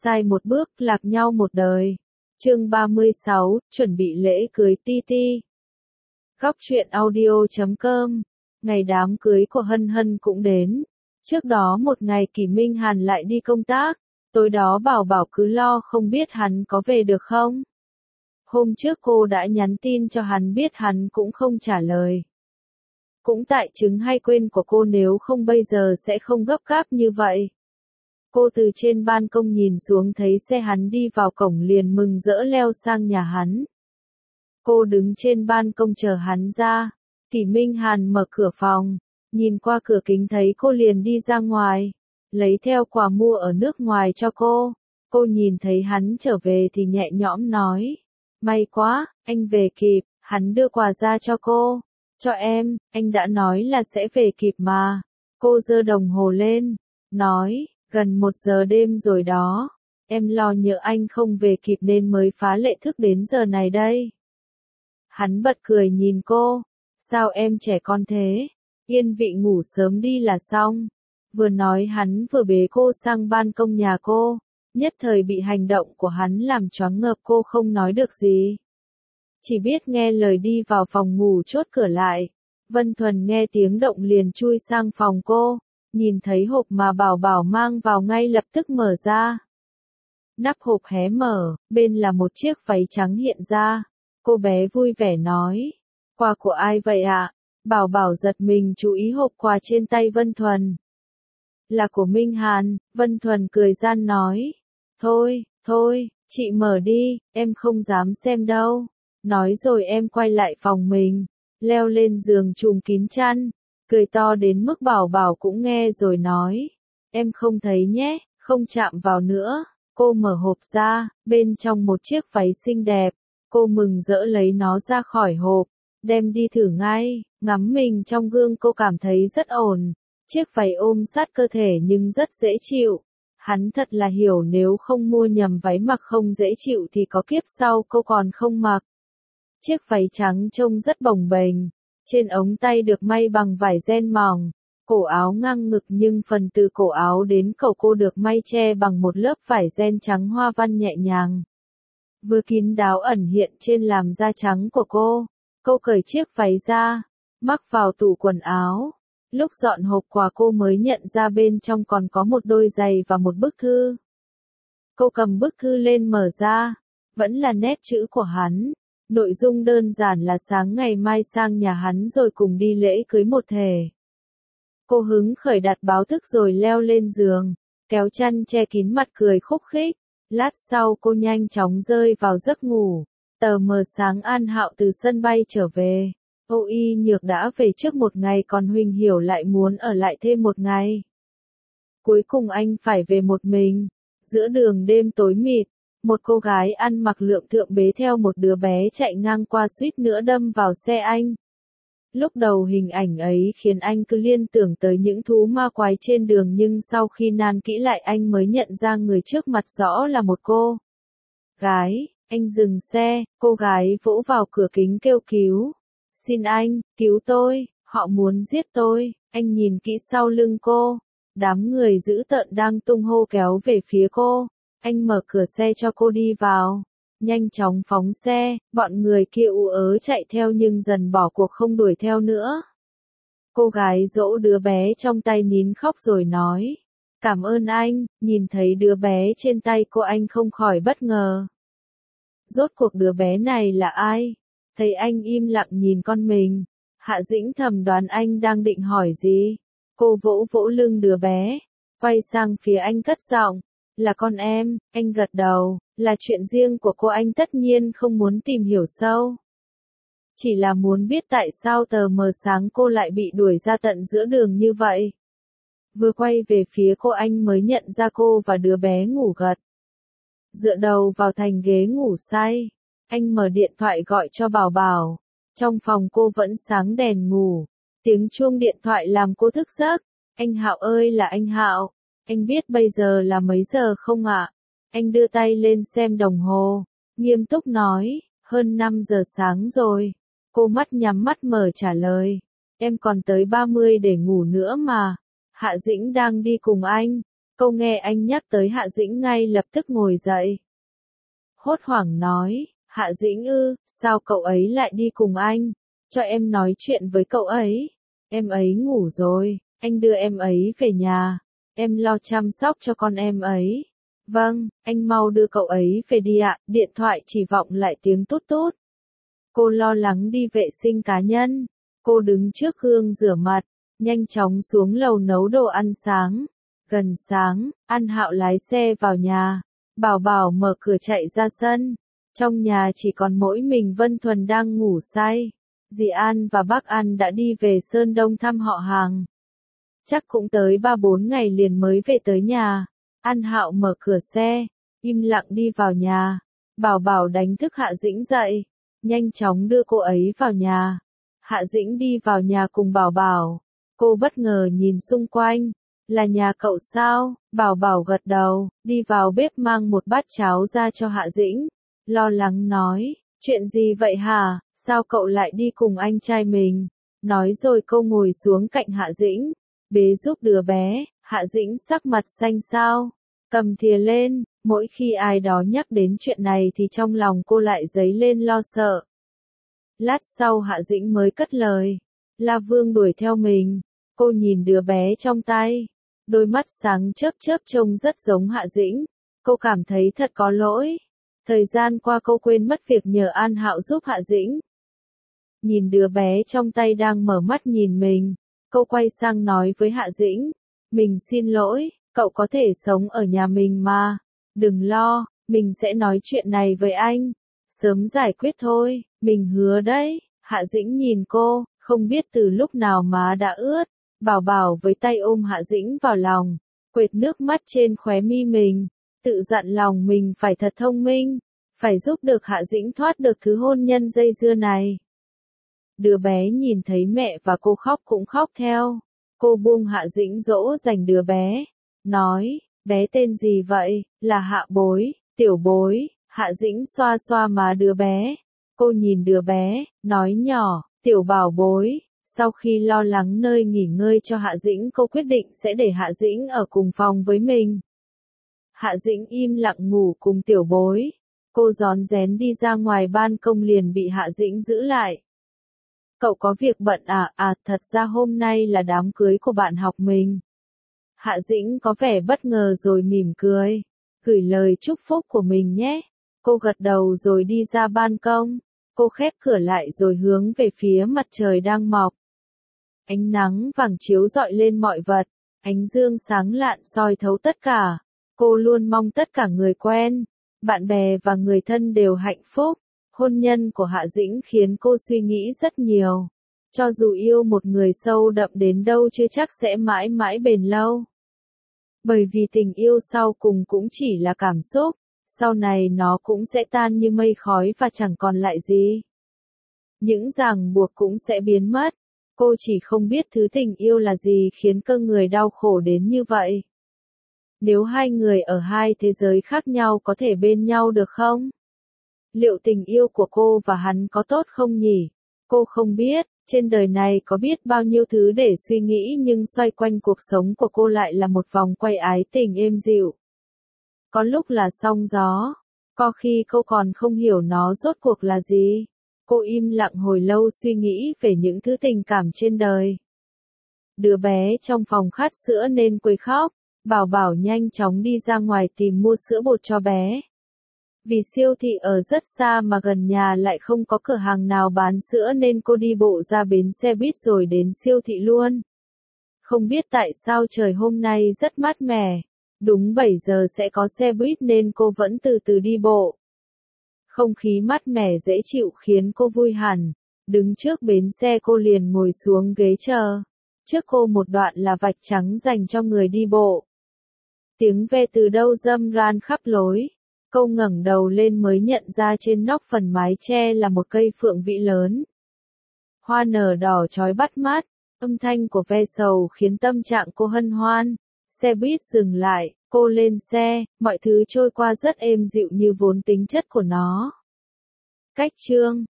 sai một bước, lạc nhau một đời. Chương 36, chuẩn bị lễ cưới Ti Ti. Góc truyện audio.com. Ngày đám cưới của Hân Hân cũng đến. Trước đó một ngày Kỷ Minh Hàn lại đi công tác, tối đó Bảo Bảo cứ lo không biết hắn có về được không. Hôm trước cô đã nhắn tin cho hắn biết hắn cũng không trả lời. Cũng tại chứng hay quên của cô, nếu không bây giờ sẽ không gấp gáp như vậy. Cô từ trên ban công nhìn xuống thấy xe hắn đi vào cổng liền mừng rỡ leo sang nhà hắn. Cô đứng trên ban công chờ hắn ra. Kỷ Minh Hàn mở cửa phòng, nhìn qua cửa kính thấy cô liền đi ra ngoài, lấy theo quà mua ở nước ngoài cho cô. Cô nhìn thấy hắn trở về thì nhẹ nhõm nói, may quá, anh về kịp. Hắn đưa quà ra cho cô. Cho em, anh đã nói là sẽ về kịp mà. Cô giơ đồng hồ lên, nói, gần 1 giờ đêm rồi đó. Em lo nhớ anh không về kịp nên mới phá lệ thức đến giờ này đây. Hắn bật cười nhìn cô, sao em trẻ con thế, yên vị ngủ sớm đi là xong. Vừa nói hắn vừa bế cô sang ban công nhà cô, nhất thời bị hành động của hắn làm choáng ngợp, cô không nói được gì. Chỉ biết nghe lời đi vào phòng ngủ chốt cửa lại. Vân Thuần nghe tiếng động liền chui sang phòng cô, nhìn thấy hộp mà Bảo Bảo mang vào ngay lập tức mở ra. Nắp hộp hé mở, bên là một chiếc váy trắng hiện ra. Cô bé vui vẻ nói, quà của ai vậy ạ? Bảo Bảo giật mình chú ý hộp quà trên tay Vân Thuần. Là của Minh Hàn. Vân Thuần cười gian nói, thôi, chị mở đi, em không dám xem đâu. Nói rồi em quay lại phòng mình, leo lên giường trùm kín chăn, cười to đến mức Bảo Bảo cũng nghe rồi nói, em không thấy nhé, không chạm vào nữa. Cô mở hộp ra, bên trong một chiếc váy xinh đẹp. Cô mừng rỡ lấy nó ra khỏi hộp, đem đi thử ngay. Ngắm mình trong gương cô cảm thấy rất ổn. Chiếc váy ôm sát cơ thể nhưng rất dễ chịu. Hắn thật là hiểu, nếu không mua nhầm váy mặc không dễ chịu thì có kiếp sau cô còn không mặc. Chiếc váy trắng trông rất bồng bềnh, trên ống tay được may bằng vải ren mỏng, cổ áo ngang ngực nhưng phần từ cổ áo đến cổ cô được may che bằng một lớp vải ren trắng hoa văn nhẹ nhàng. Vừa kín đáo ẩn hiện trên làn da trắng của cô. Cô cởi chiếc váy ra, mắc vào tủ quần áo. Lúc dọn hộp quà cô mới nhận ra bên trong còn có một đôi giày và một bức thư. Cô cầm bức thư lên mở ra, vẫn là nét chữ của hắn. Nội dung đơn giản là sáng ngày mai sang nhà hắn rồi cùng đi lễ cưới một thể. Cô hứng khởi đặt báo thức rồi leo lên giường, kéo chăn che kín mặt cười khúc khích. Lát sau cô nhanh chóng rơi vào giấc ngủ. Tờ mờ sáng An Hạo từ sân bay trở về. Âu Y Nhược đã về trước một ngày, còn Huỳnh Hiểu lại muốn ở lại thêm một ngày. Cuối cùng anh phải về một mình. Giữa đường đêm tối mịt, một cô gái ăn mặc lượm thượm bế theo một đứa bé chạy ngang qua suýt nữa đâm vào xe anh. Lúc đầu hình ảnh ấy khiến anh cứ liên tưởng tới những thú ma quái trên đường, nhưng sau khi nan kỹ lại anh mới nhận ra người trước mặt rõ là một cô gái. Anh dừng xe, cô gái vỗ vào cửa kính kêu cứu. Xin anh, cứu tôi, họ muốn giết tôi. Anh nhìn kỹ sau lưng cô, đám người dữ tợn đang tung hô kéo về phía cô. Anh mở cửa xe cho cô đi vào, nhanh chóng phóng xe. Bọn người kia ú ớ chạy theo nhưng dần bỏ cuộc không đuổi theo nữa. Cô gái dỗ đứa bé trong tay nín khóc rồi nói, cảm ơn anh. Nhìn thấy đứa bé trên tay cô anh không khỏi bất ngờ. Rốt cuộc đứa bé này là ai? Thấy anh im lặng nhìn con mình, Hạ Dĩnh thầm đoán anh đang định hỏi gì. Cô vỗ vỗ lưng đứa bé, quay sang phía anh cất giọng, là con em. Anh gật đầu, là chuyện riêng của cô, anh tất nhiên không muốn tìm hiểu sâu. Chỉ là muốn biết tại sao tờ mờ sáng cô lại bị đuổi ra tận giữa đường như vậy. Vừa quay về phía cô anh mới nhận ra cô và đứa bé ngủ gật. Dựa đầu vào thành ghế ngủ say, anh mở điện thoại gọi cho Bảo Bảo. Trong phòng cô vẫn sáng đèn ngủ, tiếng chuông điện thoại làm cô thức giấc. Anh Hạo ơi, là anh Hạo, anh biết bây giờ là mấy giờ không ạ? Anh đưa tay lên xem đồng hồ, nghiêm túc nói, hơn 5 giờ sáng rồi. Cô mắt nhắm mắt mở trả lời, em còn tới 30 để ngủ nữa mà. Hạ Dĩnh đang đi cùng anh, Câu nghe anh nhắc tới Hạ Dĩnh ngay lập tức ngồi dậy. Hốt hoảng nói, Hạ Dĩnh ư, sao cậu ấy lại đi cùng anh? Cho em nói chuyện với cậu ấy. Em ấy ngủ rồi, anh đưa em ấy về nhà. Em lo chăm sóc cho con em ấy. Vâng, anh mau đưa cậu ấy về đi ạ. Điện thoại chỉ vọng lại tiếng tút tút. Cô lo lắng đi vệ sinh cá nhân. Cô đứng trước gương rửa mặt, nhanh chóng xuống lầu nấu đồ ăn sáng. Gần sáng, An Hạo lái xe vào nhà. Bảo Bảo mở cửa chạy ra sân. Trong nhà chỉ còn mỗi mình Vân Thuần đang ngủ say. Dì An và bác An đã đi về Sơn Đông thăm họ hàng. Chắc cũng tới 3-4 ngày liền mới về tới nhà. An Hạo mở cửa xe, im lặng đi vào nhà. Bảo Bảo đánh thức Hạ Dĩnh dậy, nhanh chóng đưa cô ấy vào nhà. Hạ Dĩnh đi vào nhà cùng Bảo Bảo. Cô bất ngờ nhìn xung quanh. Là nhà cậu sao? Bảo Bảo gật đầu, đi vào bếp mang một bát cháo ra cho Hạ Dĩnh. Lo lắng nói, chuyện gì vậy hả? Sao cậu lại đi cùng anh trai mình? Nói rồi cô ngồi xuống cạnh Hạ Dĩnh, bế giúp đứa bé. Hạ Dĩnh sắc mặt xanh xao, cầm thìa lên. Mỗi khi ai đó nhắc đến chuyện này thì trong lòng cô lại dấy lên lo sợ. Lát sau Hạ Dĩnh mới cất lời. La Vương đuổi theo mình. Cô nhìn đứa bé trong tay. Đôi mắt sáng chớp chớp trông rất giống Hạ Dĩnh. Cô cảm thấy thật có lỗi. Thời gian qua cô quên mất việc nhờ An Hạo giúp Hạ Dĩnh. Nhìn đứa bé trong tay đang mở mắt nhìn mình. Cô quay sang nói với Hạ Dĩnh. Mình xin lỗi, cậu có thể sống ở nhà mình mà. Đừng lo, mình sẽ nói chuyện này với anh. Sớm giải quyết thôi, mình hứa đấy. Hạ Dĩnh nhìn cô, không biết từ lúc nào má đã ướt. Bảo Bảo với tay ôm Hạ Dĩnh vào lòng, quệt nước mắt trên khóe mi mình, tự dặn lòng mình phải thật thông minh, phải giúp được Hạ Dĩnh thoát được thứ hôn nhân dây dưa này. Đứa bé nhìn thấy mẹ và cô khóc cũng khóc theo. Cô buông Hạ Dĩnh dỗ dành đứa bé, nói, bé tên gì vậy? Là Hạ Bối, Tiểu Bối. Hạ Dĩnh xoa xoa má đứa bé. Cô nhìn đứa bé, nói nhỏ, Tiểu Bảo Bối. Sau khi lo lắng nơi nghỉ ngơi cho Hạ Dĩnh, cô quyết định sẽ để Hạ Dĩnh ở cùng phòng với mình. Hạ Dĩnh im lặng ngủ cùng Tiểu Bối. Cô rón rén đi ra ngoài ban công liền bị Hạ Dĩnh giữ lại. Cậu có việc bận à? À, thật ra hôm nay là đám cưới của bạn học mình. Hạ Dĩnh có vẻ bất ngờ rồi mỉm cười. Gửi lời chúc phúc của mình nhé. Cô gật đầu rồi đi ra ban công. Cô khép cửa lại rồi hướng về phía mặt trời đang mọc. Ánh nắng vàng chiếu rọi lên mọi vật. Ánh dương sáng lạn soi thấu tất cả. Cô luôn mong tất cả người quen, bạn bè và người thân đều hạnh phúc. Hôn nhân của Hạ Dĩnh khiến cô suy nghĩ rất nhiều. Cho dù yêu một người sâu đậm đến đâu chưa chắc sẽ mãi mãi bền lâu. Bởi vì tình yêu sau cùng cũng chỉ là cảm xúc, sau này nó cũng sẽ tan như mây khói và chẳng còn lại gì. Những ràng buộc cũng sẽ biến mất. Cô chỉ không biết thứ tình yêu là gì khiến cơ người đau khổ đến như vậy. Nếu hai người ở hai thế giới khác nhau có thể bên nhau được không? Liệu tình yêu của cô và hắn có tốt không nhỉ? Cô không biết, trên đời này có biết bao nhiêu thứ để suy nghĩ nhưng xoay quanh cuộc sống của cô lại là một vòng quay ái tình êm dịu. Có lúc là sóng gió, có khi cô còn không hiểu nó rốt cuộc là gì. Cô im lặng hồi lâu suy nghĩ về những thứ tình cảm trên đời. Đứa bé trong phòng khát sữa nên quấy khóc. Bảo Bảo nhanh chóng đi ra ngoài tìm mua sữa bột cho bé. Vì siêu thị ở rất xa mà gần nhà lại không có cửa hàng nào bán sữa nên cô đi bộ ra bến xe buýt rồi đến siêu thị luôn. Không biết tại sao trời hôm nay rất mát mẻ. Đúng 7 giờ sẽ có xe buýt nên cô vẫn từ từ đi bộ. Không khí mát mẻ dễ chịu khiến cô vui hẳn. Đứng trước bến xe cô liền ngồi xuống ghế chờ. Trước cô một đoạn là vạch trắng dành cho người đi bộ. Tiếng ve từ đâu râm ran khắp lối. Cô ngẩng đầu lên mới nhận ra trên nóc phần mái che là một cây phượng vĩ lớn. Hoa nở đỏ chói bắt mắt, âm thanh của ve sầu khiến tâm trạng cô hân hoan. Xe buýt dừng lại, cô lên xe, mọi thứ trôi qua rất êm dịu như vốn tính chất của nó. Cách chương